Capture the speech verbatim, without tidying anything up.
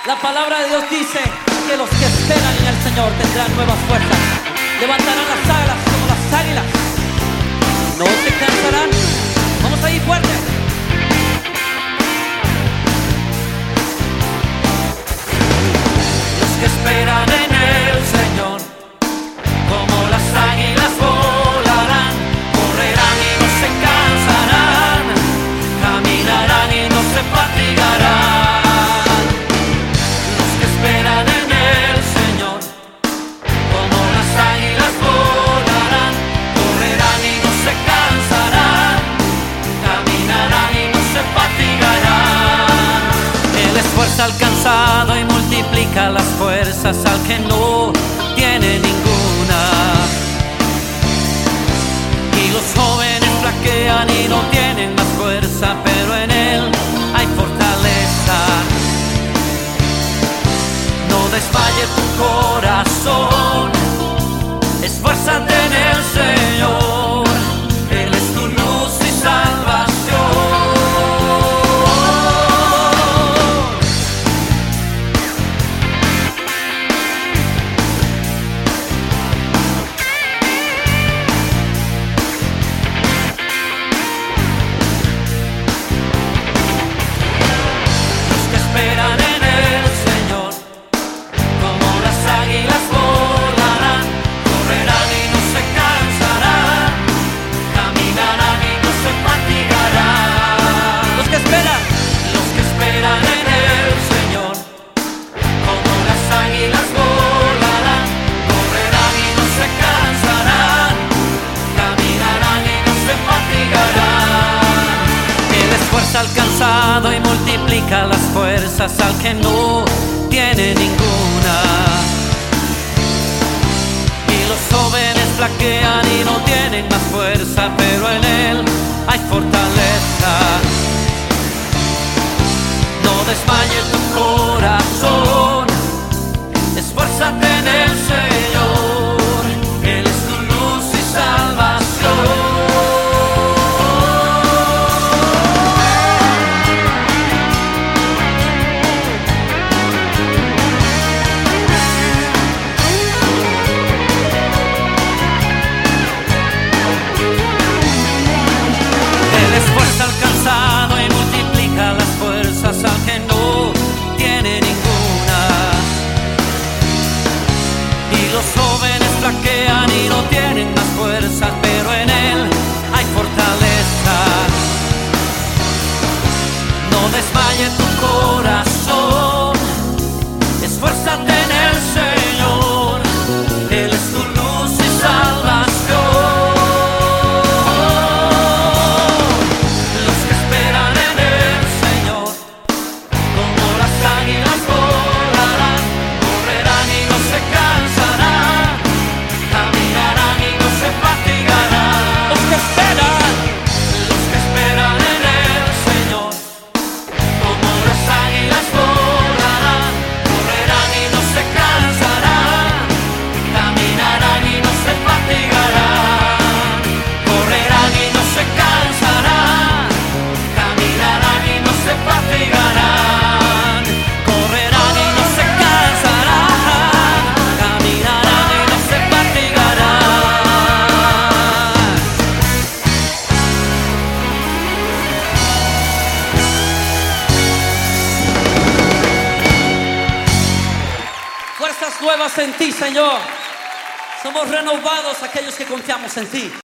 La palabra de Dios dice que los que esperan en el Señor tendrán nuevas fuerzas. Levantarán las alas como las águilas. No se cansarán. Vamos ahí fuerte. Los que esperan en el Señor, como las águilas volarán, correrán y no se cansarán, caminarán y no se fatigarán. Los que esperan en el Señor, como las águilas volarán, correrán y no se cansarán, caminarán y no se fatigarán. Él esfuerza al cansado y multiplica las fuerzas al que no tiene ninguna. Y los jóvenes flaquean y no tienen más fuerza, pero en Él hay fortaleza. No desmaye tu corazón, esfuérzate en el Señor. Él es tu luz y salvación. Esperan en el Señor, como las águilas volarán, correrán y no se cansarán, caminarán y no se fatigarán. Los que esperan, Los que esperan en el Señor, como las águilas volarán, correrán y no se cansarán, caminarán y no se fatigarán. Él esfuerza al cansado y multiplica las fuerzas al que no tiene ninguna. Y los jóvenes flaquean y no tienen más fuerza, pero en Él hay fortaleza. No desmaye tu corazón, esfuérzate en el Señor. Él es tu luz y salvación. Esfuerza al cansado y multiplica las fuerzas al que no tiene ninguna. Y los jóvenes flaquean y no tienen más fuerzas, pero en Él hay fortaleza. No desmaye tu corazón, esfuérzate en el Señor. Él es tu luz y salvación. fuerzas nuevas en ti, Señor. Somos renovados aquellos que confiamos en ti.